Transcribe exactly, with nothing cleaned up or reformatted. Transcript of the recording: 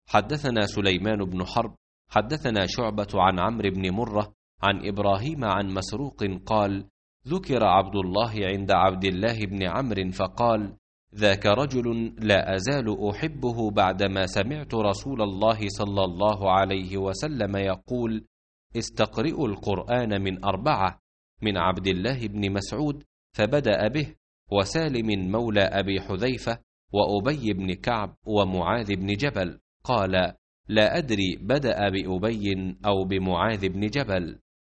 حدثنا سليمان بن حرب حدثنا شعبة عن عمرو بن مرة عن إبراهيم عن مسروق قال: ذكر عبد الله عند عبد الله بن عمرو فقال: ذاك رجل لا أزال أحبه بعدما سمعت رسول الله صلى الله عليه وسلم يقول: استقرئوا القرآن من أربعة، من عبد الله بن مسعود فبدأ به، وسالم مولى أبي حذيفة، وأبي بن كعب، ومعاذ بن جبل. قال: لا أدري بدأ بأبي أو بمعاذ بن جبل.